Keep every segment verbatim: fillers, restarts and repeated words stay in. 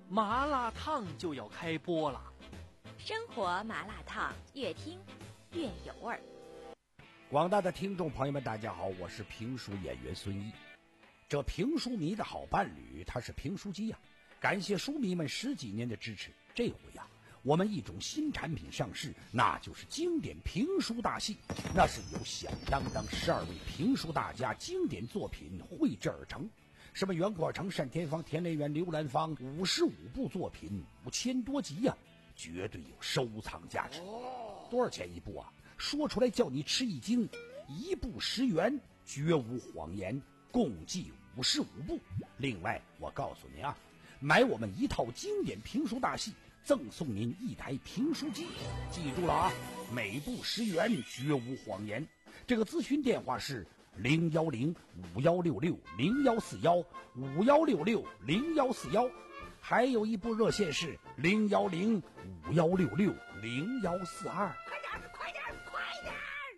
麻辣烫就要开播了。 生活麻辣烫，越听越有味儿。 广大的听众朋友们，大家好，我是评书演员孙一。这评书迷的好伴侣，他是评书机呀、啊。感谢书迷们十几年的支持，这回呀、啊，我们一种新产品上市，那就是经典评书大戏。那是由响当当十二位评书大家经典作品绘制而成。什么袁阔成、单田芳、田连元、刘兰芳，五十五部作品，五千多集呀、啊，绝对有收藏价值。多少钱一部啊？说出来叫你吃一惊，一部十元，绝无谎言，共计五十五部。另外，我告诉您啊，买我们一套经典评书大戏，赠送您一台评书机。记住了啊，每部十元，绝无谎言。这个咨询电话是零幺零五幺六六零幺四幺五幺六六零幺四幺，还有一部热线是零幺零五幺六六零幺四二。 快点，快点，快点！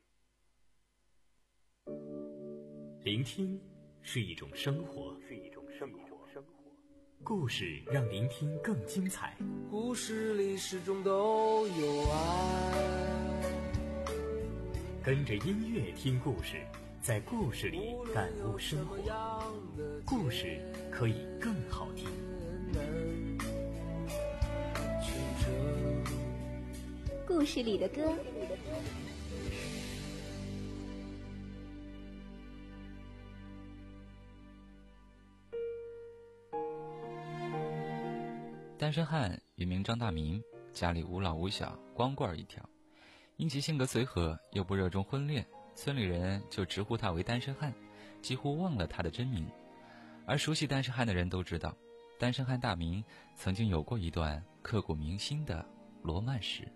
聆听是一种生活，是一种生活。故事让聆听更精彩。 故事里始终都有爱。 跟着音乐听故事，在故事里感悟生活。故事可以更好听。 故事里的歌。 单身汉原名张大民，家里无老无小，光棍一条。因其性格随和，又不热衷婚恋，村里人就直呼他为单身汉，几乎忘了他的真名。而熟悉单身汉的人都知道，单身汉大民曾经有过一段刻骨铭心的罗曼史。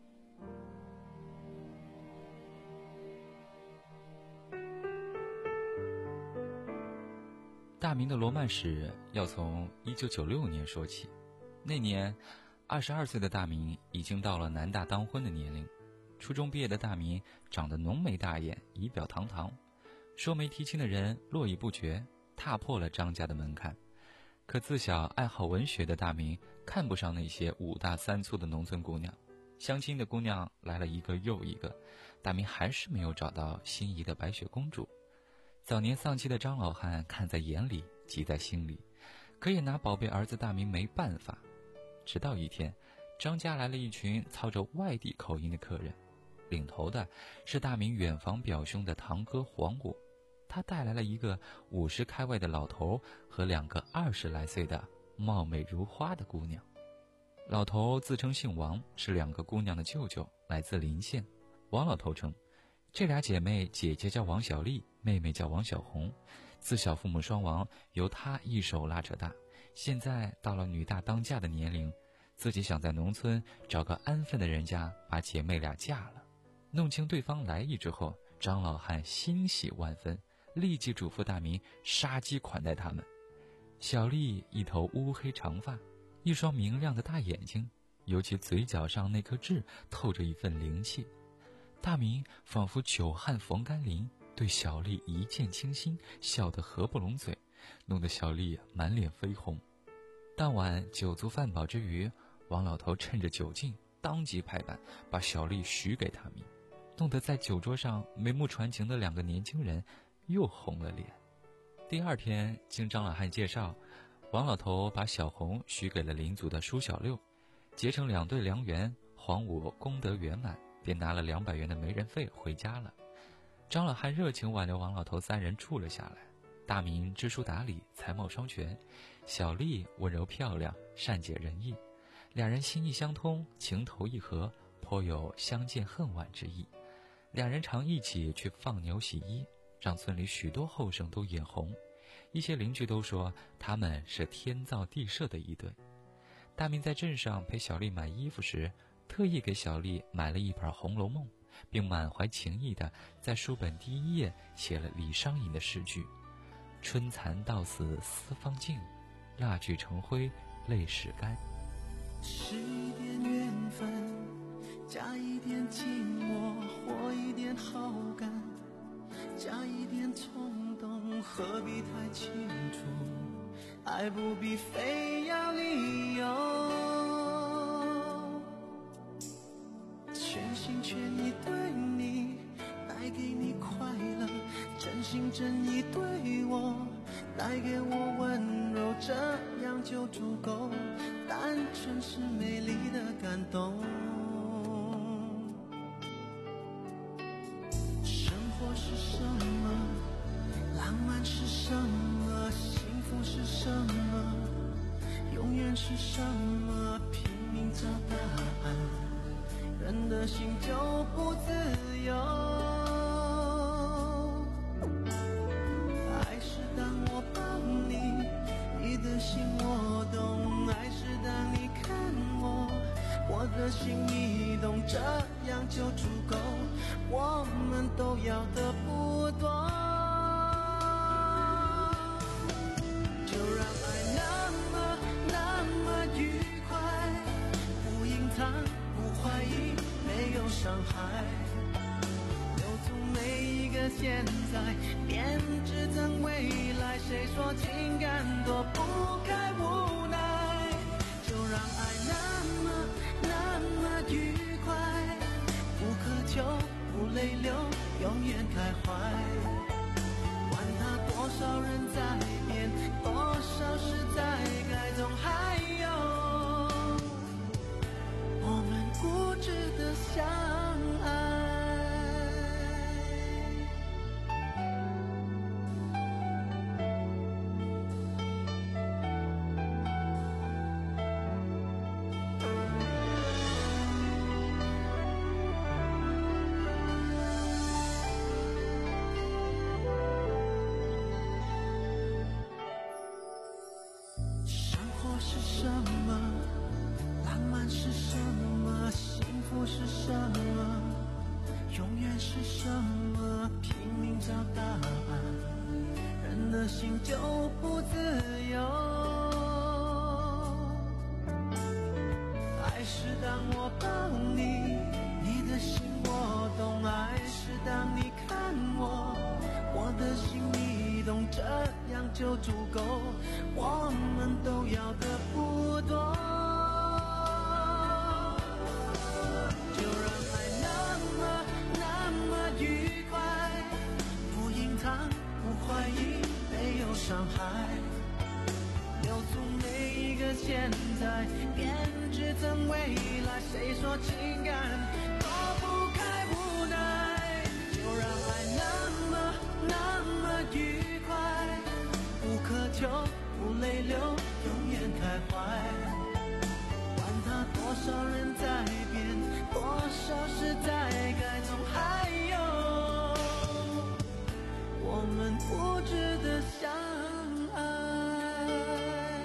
大民的罗曼史要从一九九六年说起。那年二十二岁的大民已经到了男大当婚的年龄。初中毕业的大民长得浓眉大眼，仪表堂堂，说媒提亲的人络绎不绝，踏破了张家的门槛。可自小爱好文学的大民看不上那些五大三粗的农村姑娘，相亲的姑娘来了一个又一个，大民还是没有找到心仪的白雪公主。早年丧妻的张老汉看在眼里，急在心里，可也拿宝贝儿子大民没办法。直到一天，张家来了一群操着外地口音的客人，领头的是大民远房表兄的堂哥黄武，他带来了一个五十开外的老头和两个二十来岁的貌美如花的姑娘。老头自称姓王，是两个姑娘的舅舅，来自临县。王老头称，这俩姐妹，姐姐叫王小丽，妹妹叫王小红，自小父母双亡，由她一手拉扯大，现在到了女大当嫁的年龄，自己想在农村找个安分的人家把姐妹俩嫁了。弄清对方来意之后，张老汉欣喜万分，立即嘱咐大民杀鸡款待他们。小丽一头乌黑长发，一双明亮的大眼睛，尤其嘴角上那颗痣透着一份灵气。大民仿佛久旱逢甘霖，对小丽一见倾心，笑得合不拢嘴，弄得小丽满脸绯红。当晚酒足饭饱之余，王老头趁着酒劲当即拍板，把小丽许给大民，弄得在酒桌上眉目传情的两个年轻人又红了脸。第二天，经张老汉介绍，王老头把小红许给了邻族的舒小六，结成两对良缘。黄武功德圆满，便拿了两百元的媒人费回家了。张老汉热情挽留王老头三人住了下来。大民知书达理，才貌双全，小丽温柔漂亮，善解人意，两人心意相通，情投意合，颇有相见恨晚之意。两人常一起去放牛洗衣，让村里许多后生都眼红，一些邻居都说他们是天造地设的一对。大民在镇上陪小丽买衣服时，特意给小丽买了一本《红楼梦》，并满怀情意地在书本第一页写了李商隐的诗句：春蚕到死丝方尽，蜡炬成灰泪始干。 是一点缘分，加一点寂寞，或一点好感，加一点冲动，何必太清楚？爱不必非要理由， 带给我温柔，这样就足够，单纯是美丽的感动。生活是什么？浪漫是什么？幸福是什么？永远是什么？拼命找答案，人的心就不自由。爱是当我抱你，你的心我懂；爱是当你看我，我的心你懂，这样就足够，我们都要的不多。就让爱那么那么愉快，不隐藏不怀疑，没有伤害，留住每一个现在，编织成未来。谁说情感躲不开无奈？就让爱那么那么愉快，不苛求不泪流，永远开怀。管他多少人在变，多少事在改，总还有我们固执的相爱。生活是什么？浪漫是什么？幸福是什么？永远是什么？拼命找答案，人的心就不自由。爱是当我抱你，你的心我懂；爱是当你看我，我的心你懂，这样就足够，我们都要的不多。就让爱那么那么愉快，不隐藏不怀疑，没有伤害，留住每一个现在，编织成未来。谁说情感躲不开无奈？就让爱那么那么愉快，不苛求不泪流，永远开怀。管他多少人在变，多少事在改，总还有我们固执的相爱。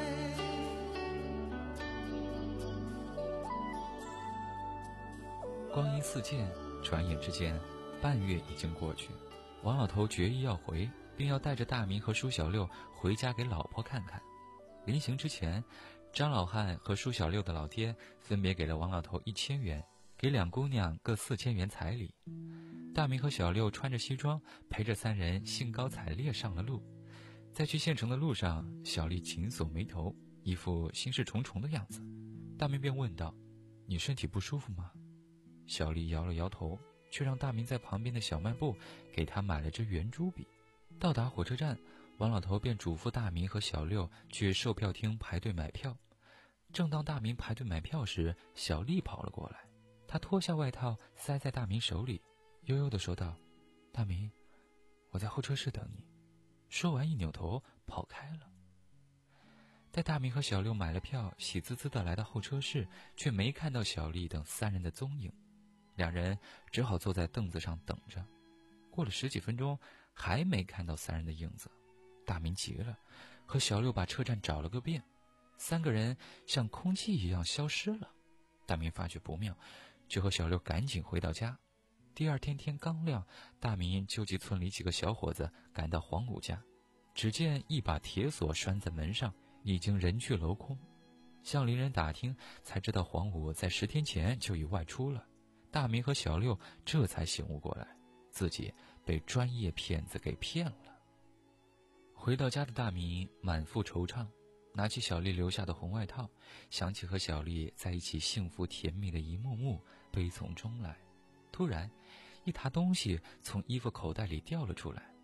光阴似箭，转眼之间半月已经过去。王老头决意要回，并要带着大明和舒小六回家给老婆看看。临行之前，张老汉和舒小六的老爹分别给了王老头一千元，给两姑娘各四千元彩礼。大明和小六穿着西装，陪着三人兴高采烈上了路。在去县城的路上，小丽紧锁眉头，一副心事重重的样子。大明便问道：“你身体不舒服吗？”小丽摇了摇头，却让大明在旁边的小卖部给她买了支圆珠笔。到达火车站，王老头便嘱咐大明和小六去售票厅排队买票。正当大明排队买票时，小丽跑了过来，她脱下外套塞在大明手里，悠悠地说道：“大明，我在候车室等你。”说完一扭头跑开了。待大明和小六买了票，喜滋滋地来到候车室，却没看到小丽等三人的踪影。两人只好坐在凳子上等着。过了十几分钟，还没看到三人的影子。大明急了，和小六把车站找了个遍，三个人像空气一样消失了。大明发觉不妙，就和小六赶紧回到家。第二天天刚亮，大明纠集村里几个小伙子赶到黄五家，只见一把铁锁拴在门上，已经人去楼空。向邻人打听，才知道黄五在十天前就已外出了。大明和小六这才醒悟过来，自己被专业骗子给骗了。回到家的大明满腹惆怅，拿起小丽留下的红外套，想起和小丽在一起幸福甜蜜的一幕幕，悲从中来。突然，一沓东西从衣服口袋里掉了出来。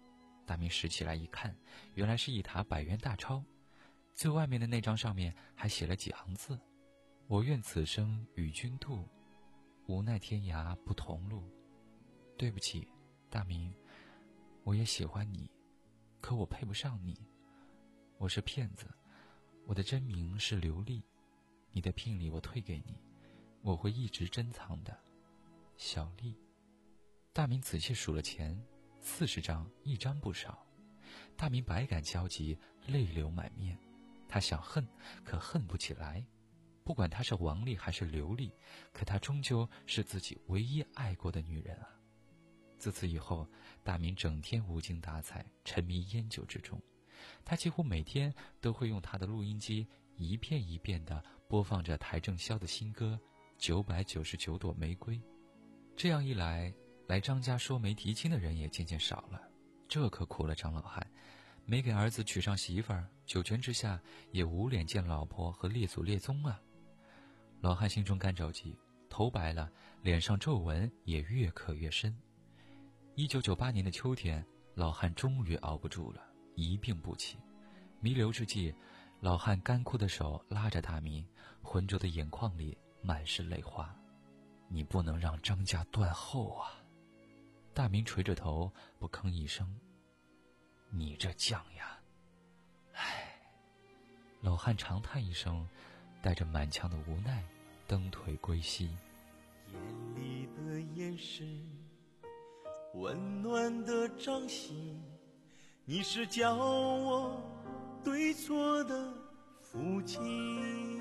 大明拾起来一看，原来是一沓百元大钞，最外面的那张上面还写了几行字：我愿此生与君度，无奈天涯不同路。对不起，大明，我也喜欢你，可我配不上你。我是骗子，我的真名是刘丽，你的聘礼我退给你，我会一直珍藏的，小丽。大明仔细数了钱，四十张，一张不少。大明百感交集，泪流满面。他想恨，可恨不起来。不管她是王丽还是刘丽，可她终究是自己唯一爱过的女人啊。自此以后，大明整天无精打采，沉迷烟酒之中。他几乎每天都会用他的录音机一遍一遍地播放着邰正宵的新歌《九百九十九朵玫瑰》。这样一来，来张家说媒提亲的人也渐渐少了，这可苦了张老汉，没给儿子娶上媳妇儿，九泉之下也无脸见老婆和列祖列宗啊。老汉心中干着急，头白了，脸上皱纹也越刻越深。一九九八年的秋天，老汉终于熬不住了，一病不起。弥留之际，老汉干枯的手拉着大明，浑浊的眼眶里满是泪花。你不能让张家断后啊！大明垂着头，不吭一声。你这犟呀！唉，老汉长叹一声，带着满腔的无奈，蹬腿归西。 眼里的眼神，温暖的掌心，你是教我对错的父亲。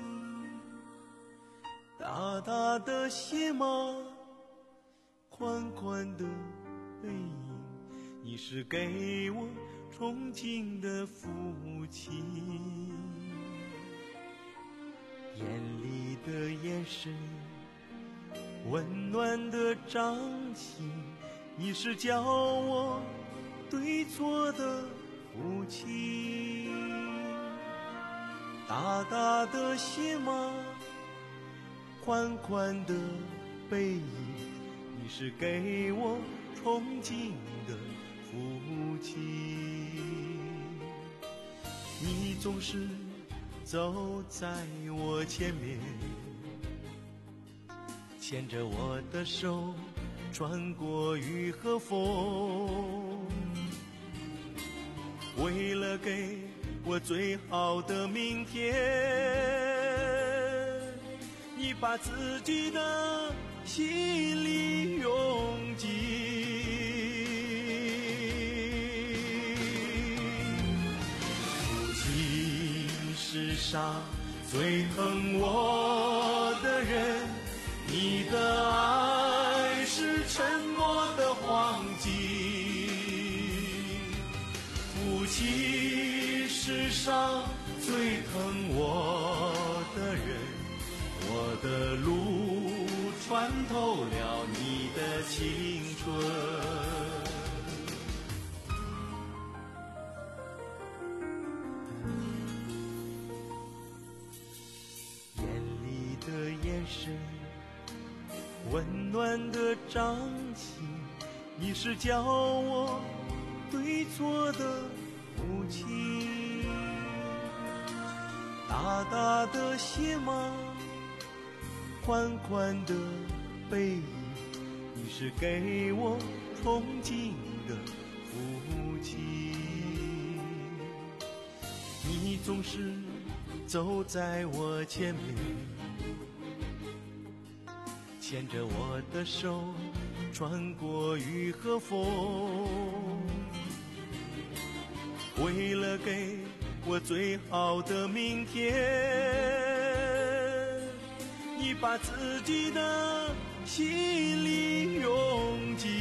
大大的鞋码，宽宽的背影，你是给我憧憬的父亲。眼里的眼神，温暖的掌心，你是教我对错的父亲。大大的鞋码，宽宽的背影，你是给我憧憬的父亲。你总是走在我前面，牵着我的手穿过雨和风，为了给我最好的明天，你把自己的心里用尽。父亲世上最疼我的人，你的爱是沉默的黄金。父亲世上最疼我的人，我的路穿透了你的青春。眼里的眼神，温暖的掌心，你是教我对错的父亲。大大的鞋码，宽宽的背影，你是给我憧憬的父亲。你总是走在我前面，牵着我的手穿过雨和风，为了给我最好的明天，你把自己的心里用尽。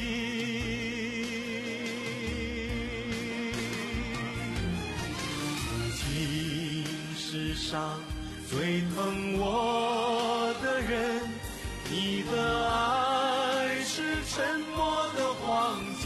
父亲世上最疼我的人，你的爱是沉默的黄金。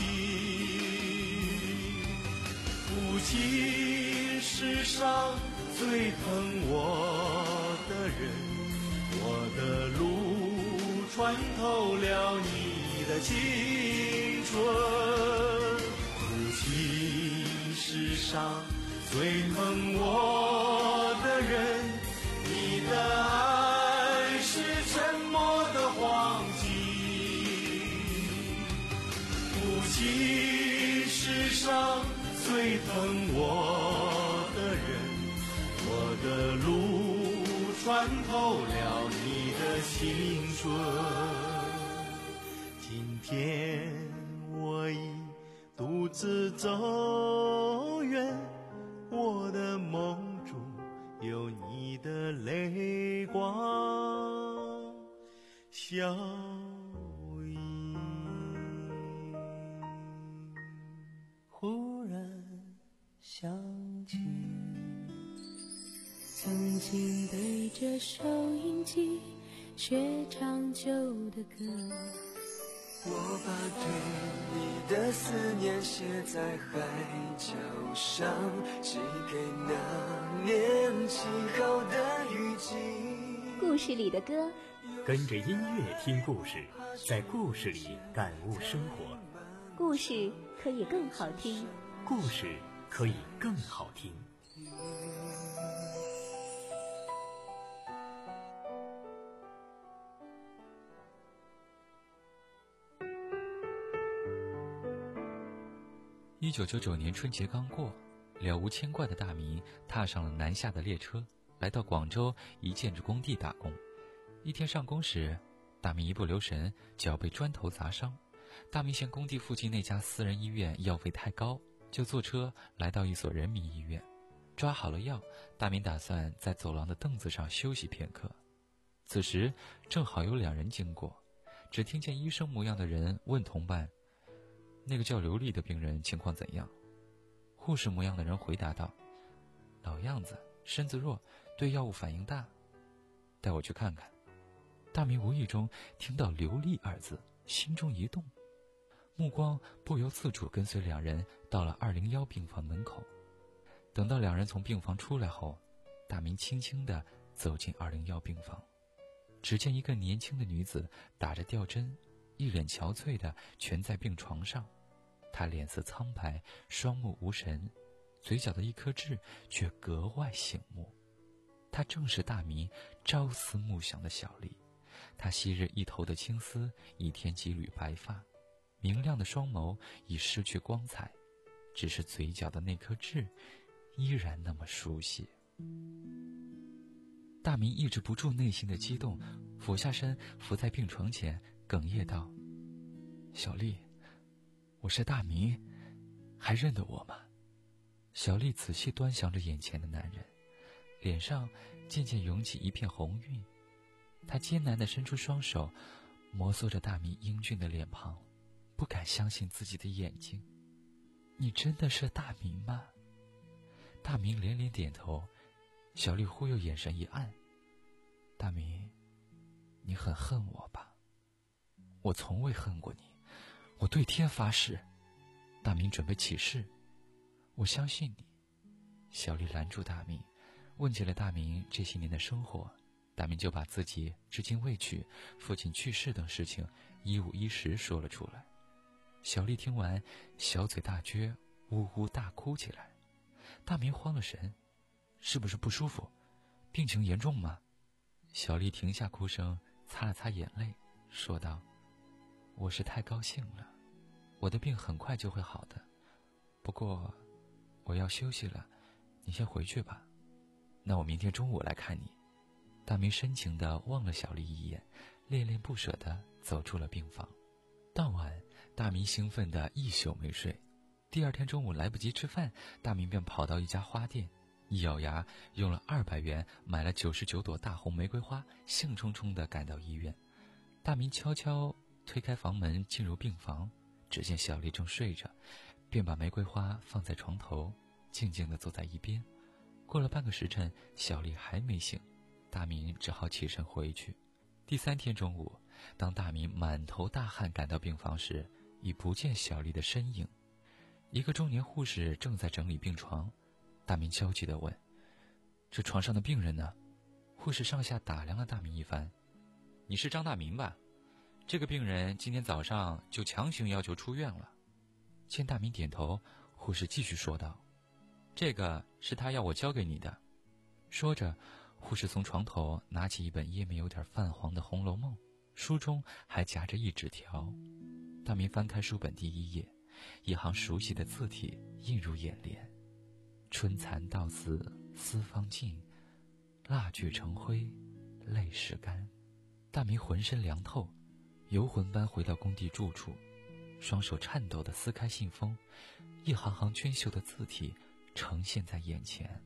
父亲世上最疼我的人，我的路穿透了你的青春。父亲世上最疼我的人，你的爱是沉默的黄金。父亲世上最疼我的人，我的路穿透了你的青春。今天我已独自走远，我的梦中有你的泪光笑影。忽然想起曾经对着收音机学唱旧的歌， 我把对你的思念写在海角上，寄给那年起好的雨季。 故事里的歌， 跟着音乐听故事，在故事里感悟生活。 故事可以更好听， 故事可以更好听。 一九九九年春节刚过，了无牵挂的大明踏上了南下的列车，来到广州一建筑工地打工。一天上工时，大明一不留神脚被砖头砸伤。大明嫌工地附近那家私人医院药费太高，就坐车来到一所人民医院。抓好了药，大明打算在走廊的凳子上休息片刻。此时正好有两人经过，只听见医生模样的人问同伴，那个叫刘丽的病人情况怎样？护士模样的人回答道，老样子，身子弱，对药物反应大，带我去看看。大明无意中听到刘丽二字，心中一动，目光不由自主跟随两人到了二零一病房门口。等到两人从病房出来后，大明轻轻地走进二零一病房，只见一个年轻的女子打着吊针，一脸憔悴地蜷在病床上。她脸色苍白，双目无神，嘴角的一颗痣却格外醒目。她正是大明朝思暮想的小丽。她昔日一头的青丝已添几缕白发，明亮的双眸已失去光彩，只是嘴角的那颗痣依然那么熟悉。大明抑制不住内心的激动，俯下身伏在病床前，哽咽道，小丽，我是大明，还认得我吗？小丽仔细端详着眼前的男人，脸上渐渐涌起一片红晕。她艰难地伸出双手，摩挲着大明英俊的脸庞，不敢相信自己的眼睛。你真的是大明吗？大明连连点头。小丽忽又眼神一暗，大明，你很恨我吧？我从未恨过你，我对天发誓。大明准备起誓，我相信你。小丽拦住大明，问起了大明这些年的生活。大明就把自己至今未娶、父亲去世等事情一五一十说了出来。小丽听完，小嘴大撅，呜呜大哭起来。大明慌了神，是不是不舒服？病情严重吗？小丽停下哭声，擦了擦眼泪，说道，我是太高兴了，我的病很快就会好的，不过我要休息了，你先回去吧，那我明天中午来看你。大明深情地望了小丽一眼，恋恋不舍地走出了病房。当晚，大明兴奋得一宿没睡。第二天中午来不及吃饭，大明便跑到一家花店，一咬牙用了二百元买了九十九朵大红玫瑰花，兴冲冲地赶到医院。大明悄悄推开房门进入病房，只见小丽正睡着，便把玫瑰花放在床头，静静地坐在一边。过了半个时辰，小丽还没醒，大明只好起身回去。第三天中午，当大明满头大汗赶到病房时，已不见小丽的身影。一个中年护士正在整理病床，大明焦急地问，这床上的病人呢？护士上下打量了大明一番，你是张大明吧？这个病人今天早上就强行要求出院了。见大明点头， 护士继续说道：“这个是他要我交给你的。”说着，护士从床头拿起一本页面有点泛黄的《红楼梦》，书中还夹着一纸条。大明翻开书本第一页，一行熟悉的字体映入眼帘：“春蚕到死丝方尽，蜡炬成灰泪始干。”大明浑身凉透，游魂般回到工地住处，双手颤抖地撕开信封，一行行娟秀的字体呈现在眼前。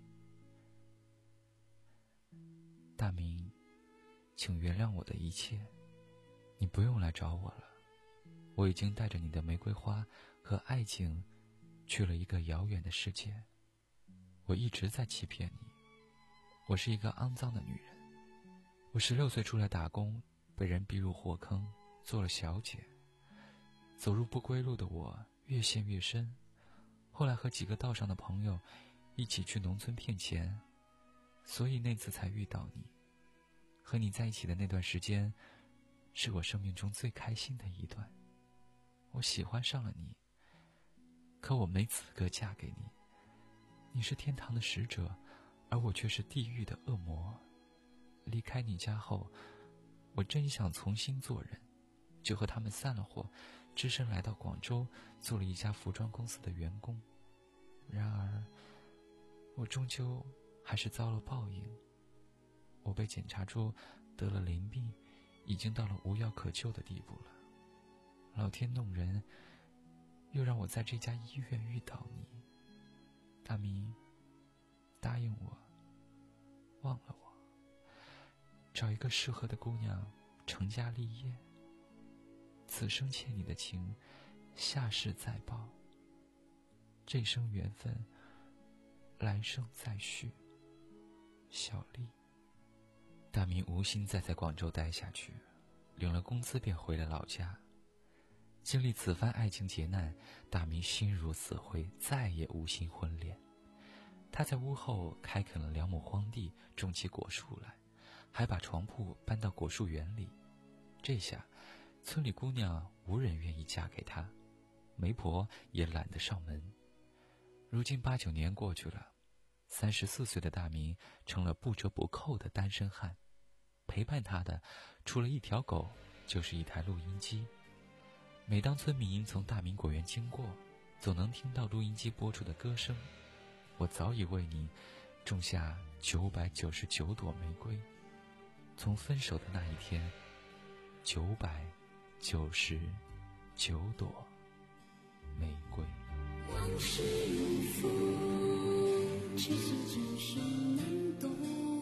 大明，请原谅我的一切，你不用来找我了，我已经带着你的玫瑰花和爱情去了一个遥远的世界。我一直在欺骗你，我是一个肮脏的女人。我十六岁出来打工，被人逼入火坑，做了小姐。走入不归路的我越陷越深，后来和几个道上的朋友一起去农村骗钱，所以那次才遇到你。和你在一起的那段时间，是我生命中最开心的一段。我喜欢上了你，可我没资格嫁给你。你是天堂的使者，而我却是地狱的恶魔。离开你家后，我真想重新做人，就和他们散了伙，只身来到广州，做了一家服装公司的员工。然而，我终究还是遭了报应。我被检查出得了淋病，已经到了无药可救的地步了。老天弄人，又让我在这家医院遇到你。大明，答应我，忘了我，找一个适合的姑娘成家立业。此生欠你的情，下世再报。这生缘分，来生再续。小丽。大明无心再在广州待下去，领了工资便回了老家。经历此番爱情劫难，大明心如死灰，再也无心婚恋。他在屋后开垦了两亩荒地，种起果树来，还把床铺搬到果树园里。这下村里姑娘无人愿意嫁给他，媒婆也懒得上门。如今八九年过去了，三十四岁的大明成了不折不扣的单身汉。陪伴他的除了一条狗，就是一台录音机。每当村民从大明果园经过，总能听到录音机播出的歌声。我早已为你种下九百九十九朵玫瑰，从分手的那一天，九百九十九朵玫瑰。 往事如风，只是只是难懂，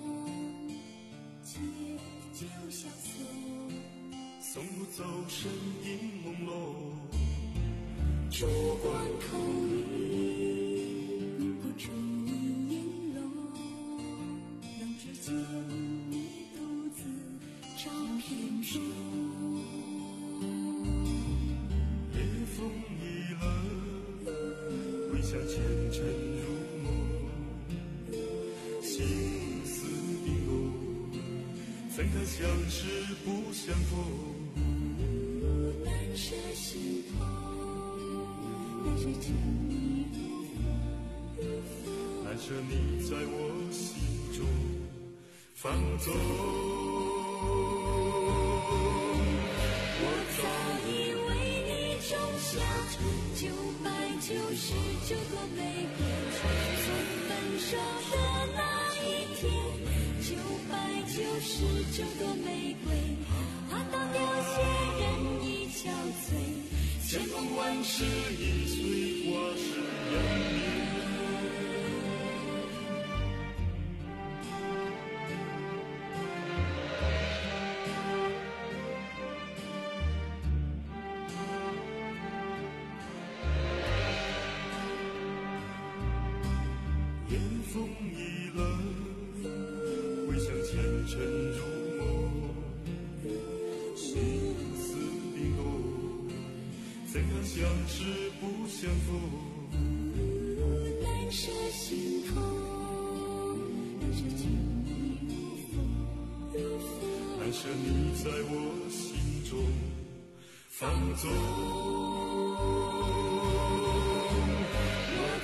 借酒消愁， 送不走身影朦胧， 烛光投影不出你颜容，让只见你独自照片中。 夜风已冷，微笑前尘如梦，心思冰冻，怎可相识不相逢？ 难舍心头，难舍情意如风如风， 难舍你在我心中放纵。 我早已为你种下九百九十九朵玫瑰，从分手的那一天，九百九十九朵玫瑰，怕到凋谢人已憔悴， 千风万世一岁花是阳明。夜风已冷，微笑前尘如梦，心思冰冻，怎可相识不相逢？ 难舍心头，难舍情意如风如风， 难舍你在我心中放纵。 我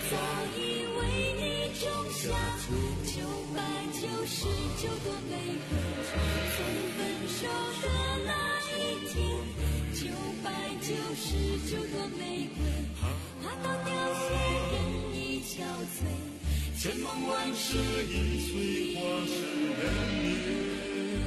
下，九百九十九朵玫瑰。从分手的那一天，九百九十九朵玫瑰，花到凋谢，人已憔悴。千梦万世一岁花十人年。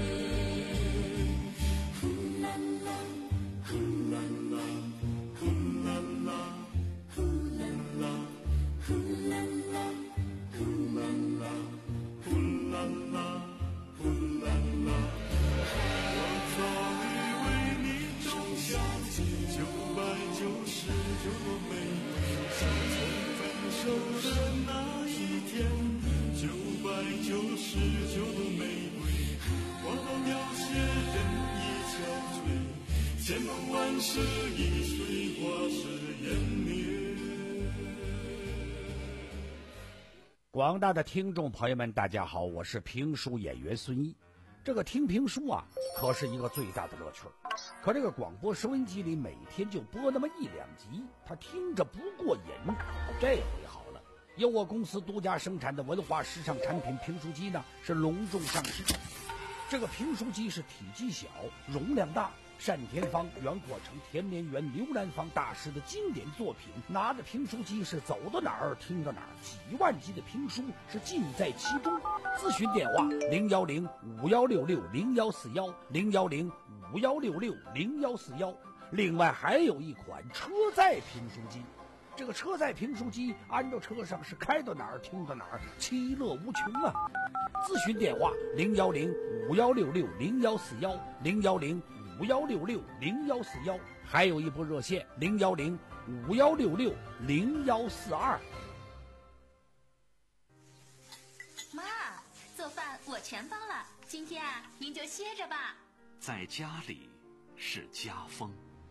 呼啦啦，呼啦啦，呼啦啦，呼啦啦，呼啦啦，呼啦啦，呼啦啦，呼啦啦。我早已为你种下九百九十九朵玫瑰，从分手的那一天，九百九十九朵玫瑰，花到凋谢，人已憔悴。千梦万世一岁花十延年。 广大的听众朋友们，大家好，我是评书演员孙毅。这个听评书啊，可是一个最大的乐趣。可这个广播收音机里每天就播那么一两集，他听着不过瘾。这回好了，由我公司独家生产的文化时尚产品评书机呢，是隆重上市。这个评书机是体积小，容量大，单田芳、袁阔成、田连元、刘兰芳大师的经典作品，拿着评书机是走到哪儿听到哪儿，几万集的评书是尽在其中。咨询电话零幺零五幺六六零幺四幺零幺零五幺六六零幺四幺。另外还有一款车载评书机，这个车载评书机安到车上是开到哪儿听到哪儿，其乐无穷啊！咨询电话零幺零五幺六六零幺四幺零幺零五幺六六零幺四幺，还有一部热线零幺零五幺六六零幺四二。 妈，做饭我全包了，今天啊，您就歇着吧。 在家里是家风。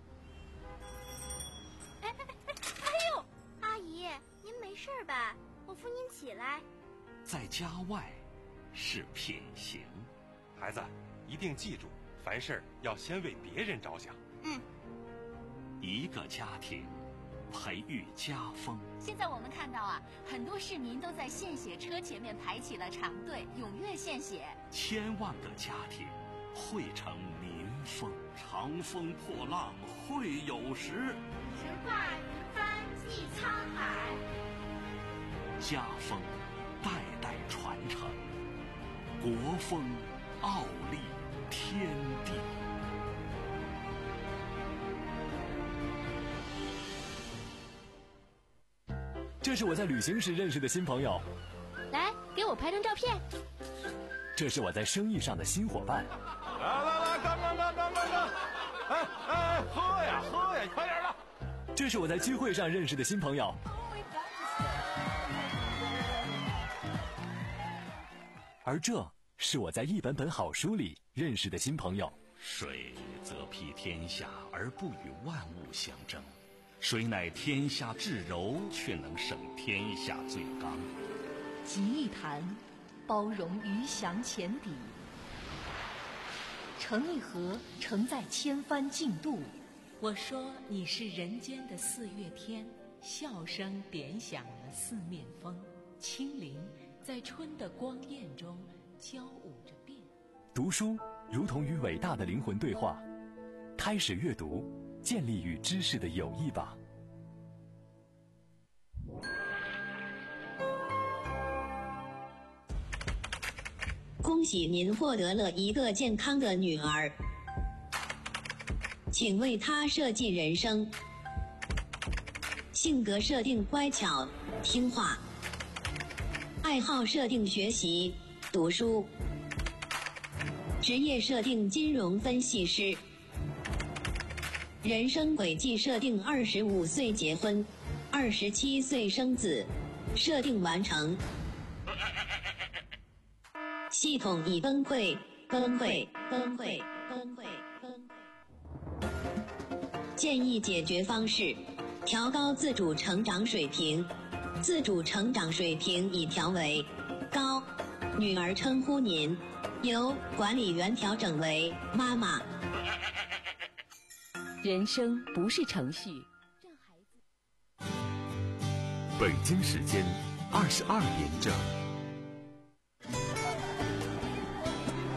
哎哎哎哎呦，阿姨，您没事吧？我扶您起来。 在家外是品行。 孩子，一定记住，凡事要先为别人着想。 嗯。 一个家庭培育家风。 现在我们看到啊，很多市民都在献血车前面排起了长队，踊跃献血。 千万个家庭汇成民风。长风破浪会有时， 直挂云帆济沧海。 家风代代传承，国风傲立天地。 这是我在旅行时认识的新朋友， 来给我拍张照片。 这是我在生意上的新伙伴。 来来来，干干干干干干！哎哎，喝呀喝呀，快点的！ 这是我在聚会上认识的新朋友。而这是我在一本本好书里认识的新朋友。 水则披天下而不与万物相争，水乃天下至柔，却能胜天下最刚。 集一坛，包容鱼翔浅底；盛一盒，承载千帆竞渡。 我说你是人间的四月天，笑声点响了四面风，清灵在春的光艳中交舞着变。 读书如同与伟大的灵魂对话，开始阅读，建立与知识的友谊吧。 恭喜您获得了一个健康的女儿，请为她设计人生。性格设定乖巧听话，爱好设定学习读书，职业设定金融分析师，人生轨迹设定二十五岁结婚，二十七岁生子，设定完成。系统已崩溃，崩溃，崩溃，崩溃，崩溃。建议解决方式：调高自主成长水平。自主成长水平已调为高，女儿称呼您，由管理员调整为妈妈。 人生不是程序。 北京时间二十二点整。